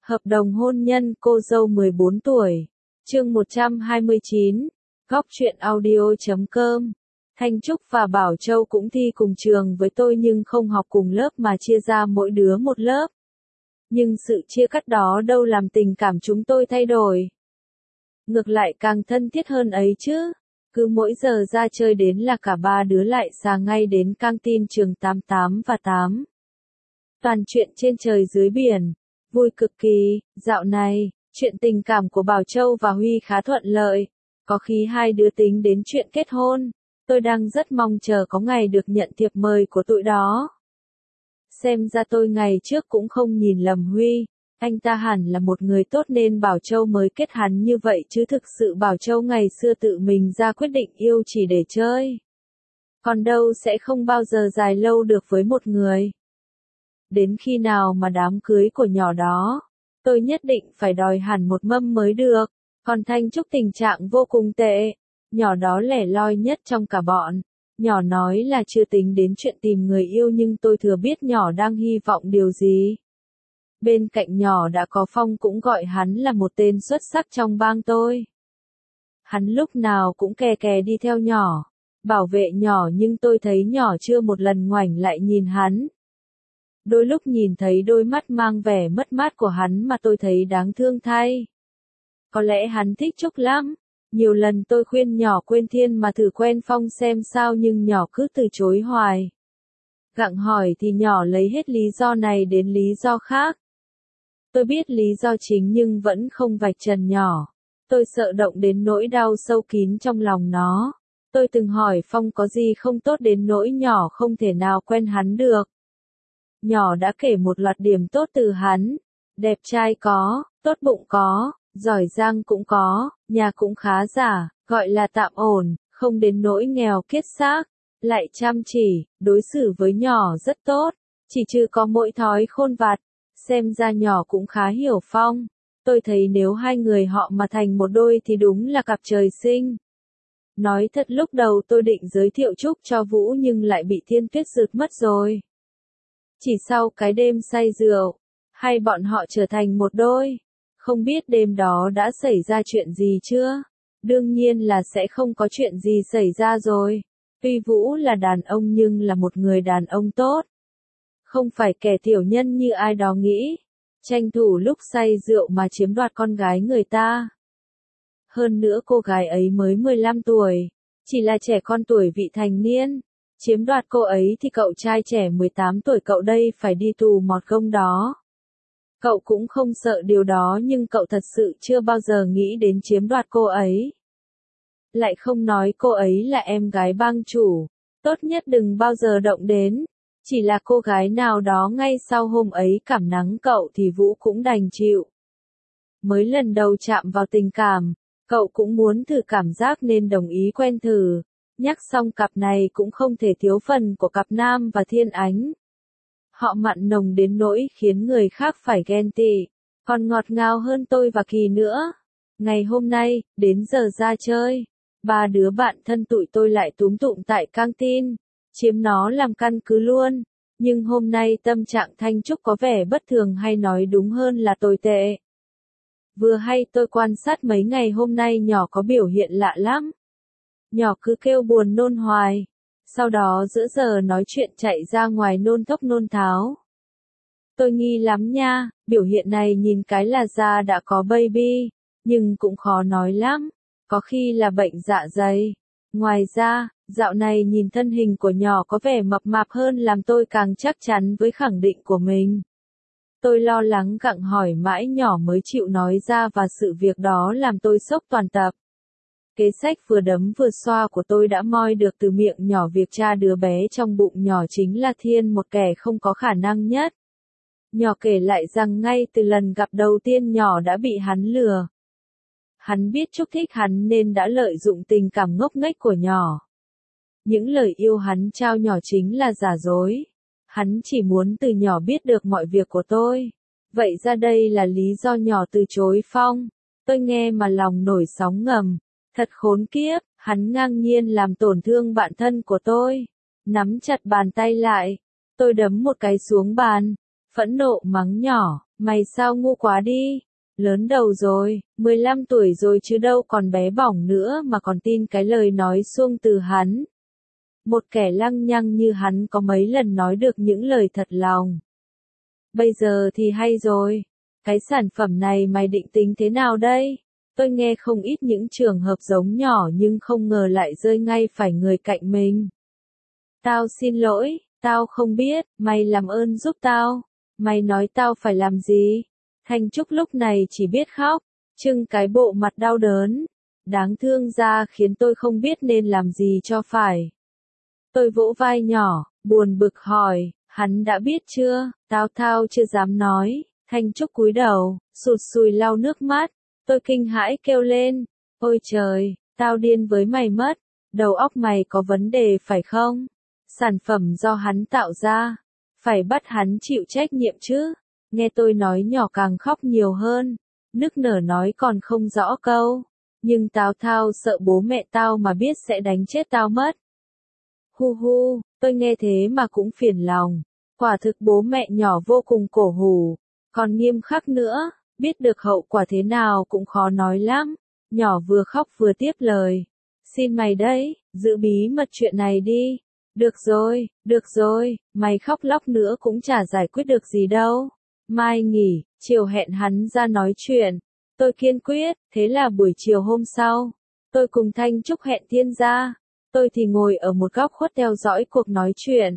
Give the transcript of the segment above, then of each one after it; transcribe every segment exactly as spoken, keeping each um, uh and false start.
Hợp đồng hôn nhân cô dâu mười bốn tuổi. Chương một trăm hai mươi chín. Góc truyện audio chấm com. Thanh Trúc và Bảo Châu cũng thi cùng trường với tôi nhưng không học cùng lớp mà chia ra mỗi đứa một lớp. Nhưng sự chia cắt đó đâu làm tình cảm chúng tôi thay đổi. Ngược lại càng thân thiết hơn ấy chứ. Cứ mỗi giờ ra chơi đến là cả ba đứa lại xà ngay đến căng tin trường tám tám và tám. Toàn chuyện trên trời dưới biển. Vui cực kỳ. Dạo này, chuyện tình cảm của Bảo Châu và Huy khá thuận lợi. Có khi hai đứa tính đến chuyện kết hôn. Tôi đang rất mong chờ có ngày được nhận thiệp mời của tụi đó. Xem ra tôi ngày trước cũng không nhìn lầm Huy. Anh ta hẳn là một người tốt nên Bảo Châu mới kết hắn như vậy chứ thực sự Bảo Châu ngày xưa tự mình ra quyết định yêu chỉ để chơi. Còn đâu sẽ không bao giờ dài lâu được với một người. Đến khi nào mà đám cưới của nhỏ đó, tôi nhất định phải đòi hẳn một mâm mới được. Còn Thanh Trúc tình trạng vô cùng tệ. Nhỏ đó lẻ loi nhất trong cả bọn. Nhỏ nói là chưa tính đến chuyện tìm người yêu nhưng tôi thừa biết nhỏ đang hy vọng điều gì. Bên cạnh nhỏ đã có Phong cũng gọi hắn là một tên xuất sắc trong bang tôi. Hắn lúc nào cũng kè kè đi theo nhỏ, bảo vệ nhỏ nhưng tôi thấy nhỏ chưa một lần ngoảnh lại nhìn hắn. Đôi lúc nhìn thấy đôi mắt mang vẻ mất mát của hắn mà tôi thấy đáng thương thay. Có lẽ hắn thích Trúc lắm. Nhiều lần tôi khuyên nhỏ quên Thiên mà thử quen Phong xem sao nhưng nhỏ cứ từ chối hoài. Gặng hỏi thì nhỏ lấy hết lý do này đến lý do khác. Tôi biết lý do chính nhưng vẫn không vạch trần nhỏ. Tôi sợ động đến nỗi đau sâu kín trong lòng nó. Tôi từng hỏi Phong có gì không tốt đến nỗi nhỏ không thể nào quen hắn được. Nhỏ đã kể một loạt điểm tốt từ hắn. Đẹp trai có, tốt bụng có, giỏi giang cũng có, nhà cũng khá giả, gọi là tạm ổn, không đến nỗi nghèo kiết xác, lại chăm chỉ, đối xử với nhỏ rất tốt, chỉ trừ có mỗi thói khôn vặt. Xem ra nhỏ cũng khá hiểu Phong. Tôi thấy nếu hai người họ mà thành một đôi thì đúng là cặp trời sinh. Nói thật lúc đầu tôi định giới thiệu Trúc cho Vũ nhưng lại bị Thiên Tuyết rượt mất rồi. Chỉ sau cái đêm say rượu, hai bọn họ trở thành một đôi. Không biết đêm đó đã xảy ra chuyện gì chưa? Đương nhiên là sẽ không có chuyện gì xảy ra rồi. Tuy Vũ là đàn ông nhưng là một người đàn ông tốt. Không phải kẻ tiểu nhân như ai đó nghĩ. Tranh thủ lúc say rượu mà chiếm đoạt con gái người ta. Hơn nữa cô gái ấy mới mười lăm tuổi. Chỉ là trẻ con tuổi vị thành niên. Chiếm đoạt cô ấy thì cậu trai trẻ mười tám tuổi cậu đây phải đi tù mọt gông đó. Cậu cũng không sợ điều đó nhưng cậu thật sự chưa bao giờ nghĩ đến chiếm đoạt cô ấy. Lại không nói cô ấy là em gái bang chủ. Tốt nhất đừng bao giờ động đến. Chỉ là cô gái nào đó ngay sau hôm ấy cảm nắng cậu thì Vũ cũng đành chịu. Mới lần đầu chạm vào tình cảm, cậu cũng muốn thử cảm giác nên đồng ý quen thử. Nhắc xong cặp này cũng không thể thiếu phần của cặp Nam và Thiên Ánh. Họ mặn nồng đến nỗi khiến người khác phải ghen tị, còn ngọt ngào hơn tôi và Kỳ nữa. Ngày hôm nay, đến giờ ra chơi, ba đứa bạn thân tụi tôi lại túm tụm tại căng tin, chiếm nó làm căn cứ luôn. Nhưng hôm nay tâm trạng Thanh Trúc có vẻ bất thường hay nói đúng hơn là tồi tệ. Vừa hay tôi quan sát mấy ngày hôm nay nhỏ có biểu hiện lạ lắm. Nhỏ cứ kêu buồn nôn hoài. Sau đó giữa giờ nói chuyện chạy ra ngoài nôn thốc nôn tháo. Tôi nghi lắm nha, biểu hiện này nhìn cái là da đã có baby, nhưng cũng khó nói lắm, có khi là bệnh dạ dày. Ngoài ra, dạo này nhìn thân hình của nhỏ có vẻ mập mạp hơn làm tôi càng chắc chắn với khẳng định của mình. Tôi lo lắng gặng hỏi mãi nhỏ mới chịu nói ra và sự việc đó làm tôi sốc toàn tập. Kế sách vừa đấm vừa xoa của tôi đã moi được từ miệng nhỏ việc cha đứa bé trong bụng nhỏ chính là Thiên một kẻ không có khả năng nhất. Nhỏ kể lại rằng ngay từ lần gặp đầu tiên nhỏ đã bị hắn lừa. Hắn biết Trúc thích hắn nên đã lợi dụng tình cảm ngốc nghếch của nhỏ. Những lời yêu hắn trao nhỏ chính là giả dối. Hắn chỉ muốn từ nhỏ biết được mọi việc của tôi. Vậy ra đây là lý do nhỏ từ chối Phong. Tôi nghe mà lòng nổi sóng ngầm. Thật khốn kiếp, hắn ngang nhiên làm tổn thương bạn thân của tôi. Nắm chặt bàn tay lại. Tôi đấm một cái xuống bàn. Phẫn nộ mắng nhỏ, Mày sao ngu quá đi. Lớn đầu rồi, mười lăm tuổi rồi chứ đâu còn bé bỏng nữa mà còn tin cái lời nói suông từ hắn. Một kẻ lăng nhăng như hắn có mấy lần nói được những lời thật lòng. Bây giờ thì hay rồi. Cái sản phẩm này mày định tính thế nào đây? Tôi nghe không ít những trường hợp giống nhỏ nhưng không ngờ lại rơi ngay phải người cạnh mình. Tao xin lỗi, tao không biết, mày làm ơn giúp tao. Mày nói tao phải làm gì? Thanh Trúc lúc này chỉ biết khóc, trưng cái bộ mặt đau đớn. Đáng thương ra khiến tôi không biết nên làm gì cho phải. Tôi vỗ vai nhỏ, buồn bực hỏi, hắn đã biết chưa? Tao thao chưa dám nói. Thanh Trúc cúi đầu, sụt sùi lau nước mắt. Tôi kinh hãi kêu lên, ôi trời, tao điên với mày mất. Đầu óc mày có vấn đề phải không? Sản phẩm do hắn tạo ra, phải bắt hắn chịu trách nhiệm chứ. Nghe tôi nói nhỏ càng khóc nhiều hơn, nức nở nói còn không rõ câu. Nhưng Tào Thao sợ bố mẹ tao mà biết sẽ đánh chết tao mất. Hu hu, tôi nghe thế mà cũng phiền lòng. Quả thực bố mẹ nhỏ vô cùng cổ hủ, còn nghiêm khắc nữa, biết được hậu quả thế nào cũng khó nói lắm. Nhỏ vừa khóc vừa tiếp lời. Xin mày đấy, giữ bí mật chuyện này đi. Được rồi, được rồi, mày khóc lóc nữa cũng chả giải quyết được gì đâu. Mai nghỉ, chiều hẹn hắn ra nói chuyện. Tôi kiên quyết, thế là buổi chiều hôm sau, tôi cùng Thanh Trúc hẹn Thiên ra. Tôi thì ngồi ở một góc khuất theo dõi cuộc nói chuyện.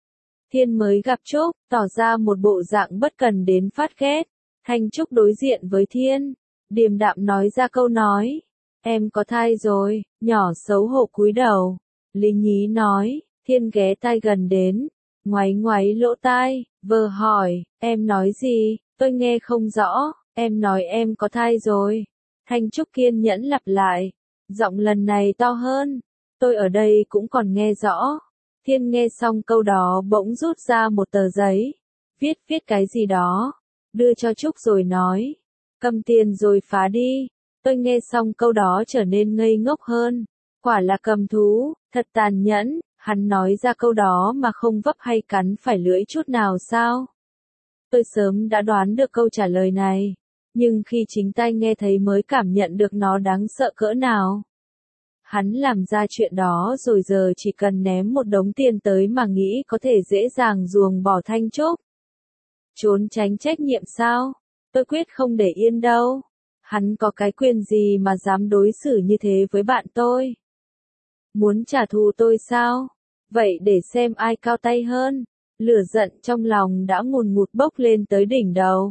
Thiên mới gặp Trúc, tỏ ra một bộ dạng bất cần đến phát ghét. Thanh Trúc đối diện với Thiên, điềm đạm nói ra câu nói. Em có thai rồi, nhỏ xấu hổ cúi đầu. Lý nhí nói, Thiên ghé tai gần đến, ngoáy ngoáy lỗ tai, vờ hỏi, em nói gì, tôi nghe không rõ, em nói em có thai rồi. Thanh Trúc kiên nhẫn lặp lại, giọng lần này to hơn, tôi ở đây cũng còn nghe rõ. Thiên nghe xong câu đó bỗng rút ra một tờ giấy, viết viết cái gì đó, đưa cho Trúc rồi nói, cầm tiền rồi phá đi. Tôi nghe xong câu đó trở nên ngây ngốc hơn, quả là cầm thú, thật tàn nhẫn. Hắn nói ra câu đó mà không vấp hay cắn phải lưỡi chút nào sao? Tôi sớm đã đoán được câu trả lời này, nhưng khi chính tay nghe thấy mới cảm nhận được nó đáng sợ cỡ nào. Hắn làm ra chuyện đó rồi giờ chỉ cần ném một đống tiền tới mà nghĩ có thể dễ dàng ruồng bỏ Thanh Trúc. Trốn tránh trách nhiệm sao? Tôi quyết không để yên đâu. Hắn có cái quyền gì mà dám đối xử như thế với bạn tôi? Muốn trả thù tôi sao? Vậy để xem ai cao tay hơn. Lửa giận trong lòng đã ngùn ngụt bốc lên tới đỉnh đầu.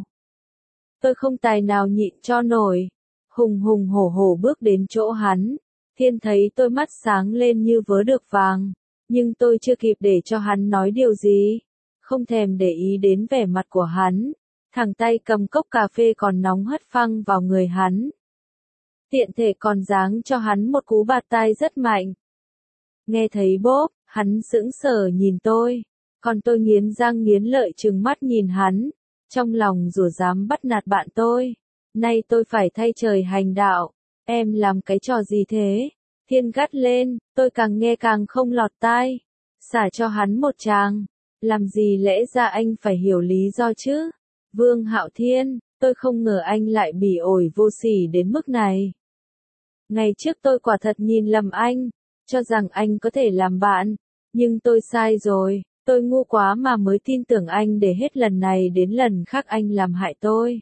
Tôi không tài nào nhịn cho nổi. Hùng hùng hổ hổ bước đến chỗ hắn. Thiên thấy tôi mắt sáng lên như vớ được vàng. Nhưng tôi chưa kịp để cho hắn nói điều gì. Không thèm để ý đến vẻ mặt của hắn. Thẳng tay cầm cốc cà phê còn nóng hất phăng vào người hắn. Tiện thể còn giáng cho hắn một cú bạt tai rất mạnh. Nghe thấy bốp, hắn sững sờ nhìn tôi, còn tôi nghiến răng nghiến lợi trừng mắt nhìn hắn, trong lòng rủa dám bắt nạt bạn tôi. Nay tôi phải thay trời hành đạo, em làm cái trò gì thế? Thiên gắt lên, tôi càng nghe càng không lọt tai, xả cho hắn một tràng. Làm gì lẽ ra anh phải hiểu lý do chứ? Vương Hạo Thiên, tôi không ngờ anh lại bỉ ổi vô sỉ đến mức này. Ngày trước tôi quả thật nhìn lầm anh, cho rằng anh có thể làm bạn, nhưng tôi sai rồi, tôi ngu quá mà mới tin tưởng anh để hết lần này đến lần khác anh làm hại tôi.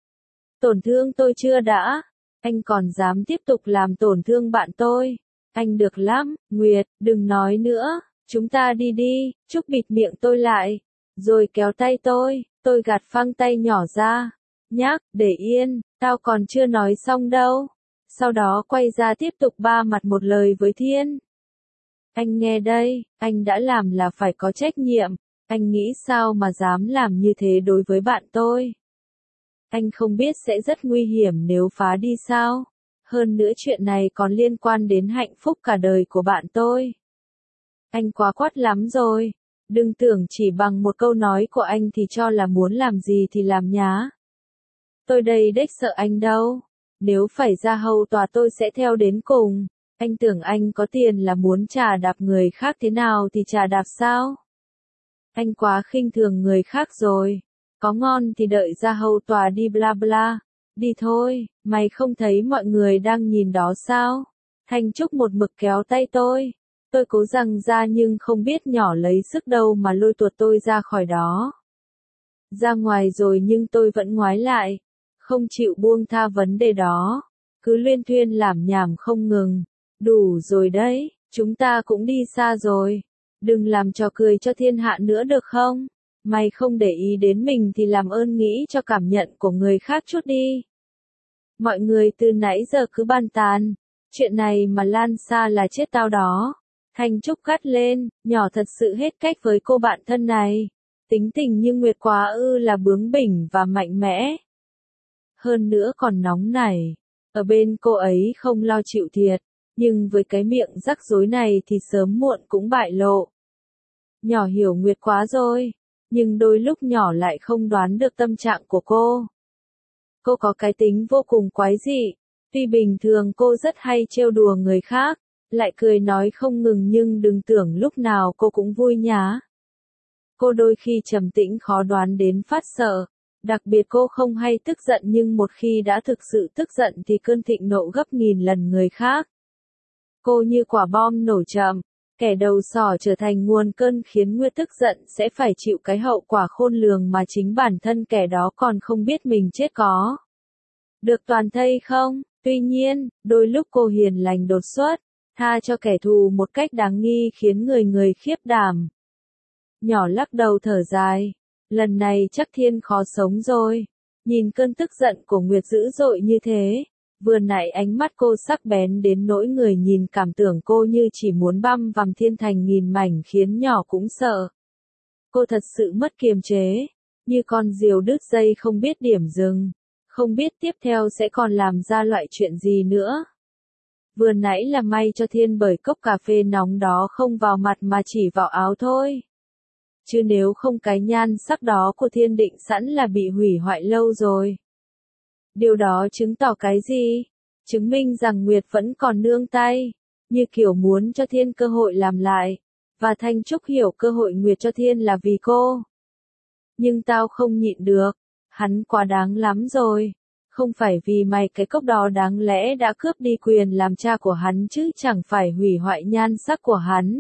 Tổn thương tôi chưa đã, anh còn dám tiếp tục làm tổn thương bạn tôi. Anh được lắm, Nguyệt, đừng nói nữa, chúng ta đi đi. Trúc bịt miệng tôi lại, rồi kéo tay tôi, tôi gạt phăng tay nhỏ ra. Nhác, để yên, tao còn chưa nói xong đâu. Sau đó quay ra tiếp tục ba mặt một lời với Thiên. Anh nghe đây, anh đã làm là phải có trách nhiệm, anh nghĩ sao mà dám làm như thế đối với bạn tôi. Anh không biết sẽ rất nguy hiểm nếu phá đi sao, hơn nữa chuyện này còn liên quan đến hạnh phúc cả đời của bạn tôi. Anh quá quát lắm rồi, đừng tưởng chỉ bằng một câu nói của anh thì cho là muốn làm gì thì làm nhá. Tôi đây đếch sợ anh đâu, nếu phải ra hầu tòa tôi sẽ theo đến cùng. Anh tưởng anh có tiền là muốn trà đạp người khác thế nào thì trà đạp sao? Anh quá khinh thường người khác rồi. Có ngon thì đợi ra hầu tòa đi bla bla. Đi thôi, mày không thấy mọi người đang nhìn đó sao? Thanh Trúc một mực kéo tay tôi. Tôi cố rằng ra nhưng không biết nhỏ lấy sức đâu mà lôi tuột tôi ra khỏi đó. Ra ngoài rồi nhưng tôi vẫn ngoái lại. Không chịu buông tha vấn đề đó. Cứ luyên thuyên làm nhảm không ngừng. Đủ rồi đấy, chúng ta cũng đi xa rồi. Đừng làm trò cười cho thiên hạ nữa được không? Mày không để ý đến mình thì làm ơn nghĩ cho cảm nhận của người khác chút đi. Mọi người từ nãy giờ cứ bàn tán. Chuyện này mà lan xa là chết tao đó. Thanh Trúc gắt lên, nhỏ thật sự hết cách với cô bạn thân này. Tính tình như Nguyệt quá ư là bướng bỉnh và mạnh mẽ. Hơn nữa còn nóng nảy. Ở bên cô ấy không lo chịu thiệt. Nhưng với cái miệng rắc rối này thì sớm muộn cũng bại lộ. Nhỏ hiểu Nguyệt quá rồi. Nhưng đôi lúc nhỏ lại không đoán được tâm trạng của cô. Cô có cái tính vô cùng quái dị. Tuy bình thường cô rất hay trêu đùa người khác, lại cười nói không ngừng nhưng đừng tưởng lúc nào cô cũng vui nhá. Cô đôi khi trầm tĩnh khó đoán đến phát sợ. Đặc biệt cô không hay tức giận nhưng một khi đã thực sự tức giận thì cơn thịnh nộ gấp nghìn lần người khác. Cô như quả bom nổ chậm. Kẻ đầu sỏ trở thành nguồn cơn khiến Nguyệt tức giận sẽ phải chịu cái hậu quả khôn lường mà chính bản thân kẻ đó còn không biết mình chết có. Được toàn thây không? Tuy nhiên, đôi lúc cô hiền lành đột xuất, tha cho kẻ thù một cách đáng nghi khiến người người khiếp đảm. Nhỏ lắc đầu thở dài. Lần này chắc Thiên khó sống rồi. Nhìn cơn tức giận của Nguyệt dữ dội như thế. Vừa nãy ánh mắt cô sắc bén đến nỗi người nhìn cảm tưởng cô như chỉ muốn băm vằm Thiên thành nghìn mảnh khiến nhỏ cũng sợ. Cô thật sự mất kiềm chế, như con diều đứt dây không biết điểm dừng, không biết tiếp theo sẽ còn làm ra loại chuyện gì nữa. Vừa nãy là may cho Thiên bởi cốc cà phê nóng đó không vào mặt mà chỉ vào áo thôi. Chứ nếu không cái nhan sắc đó của Thiên định sẵn là bị hủy hoại lâu rồi. Điều đó chứng tỏ cái gì? Chứng minh rằng Nguyệt vẫn còn nương tay, như kiểu muốn cho Thiên cơ hội làm lại. Và Thanh Trúc hiểu cơ hội Nguyệt cho Thiên là vì cô. Nhưng tao không nhịn được, hắn quá đáng lắm rồi. Không phải vì mày cái cốc đó đáng lẽ đã cướp đi quyền làm cha của hắn chứ chẳng phải hủy hoại nhan sắc của hắn.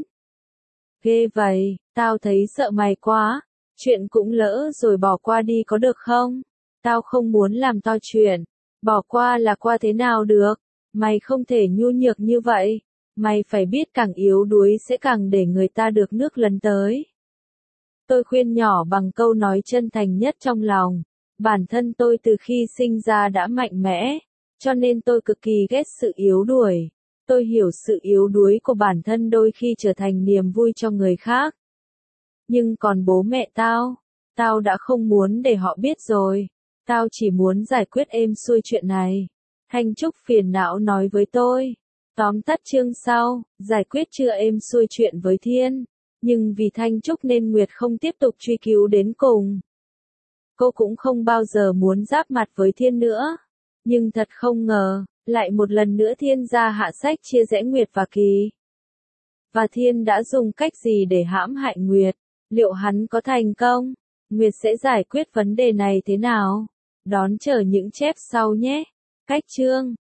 Ghê vậy, tao thấy sợ mày quá. Chuyện cũng lỡ rồi bỏ qua đi có được không? Tao không muốn làm to chuyện. Bỏ qua là qua thế nào được? Mày không thể nhu nhược như vậy. Mày phải biết càng yếu đuối sẽ càng để người ta được nước lấn tới. Tôi khuyên nhỏ bằng câu nói chân thành nhất trong lòng. Bản thân tôi từ khi sinh ra đã mạnh mẽ, cho nên tôi cực kỳ ghét sự yếu đuối. Tôi hiểu sự yếu đuối của bản thân đôi khi trở thành niềm vui cho người khác. Nhưng còn bố mẹ tao, tao đã không muốn để họ biết rồi. Tao chỉ muốn giải quyết êm xuôi chuyện này. Thanh Trúc phiền não nói với tôi. Tóm tắt chương sau, giải quyết chưa êm xuôi chuyện với Thiên. Nhưng vì Thanh Trúc nên Nguyệt không tiếp tục truy cứu đến cùng. Cô cũng không bao giờ muốn giáp mặt với Thiên nữa. Nhưng thật không ngờ, lại một lần nữa Thiên ra hạ sách chia rẽ Nguyệt và Kỳ. Và Thiên đã dùng cách gì để hãm hại Nguyệt? Liệu hắn có thành công? Nguyệt sẽ giải quyết vấn đề này thế nào? Đón chờ những chép sau nhé. Cách chương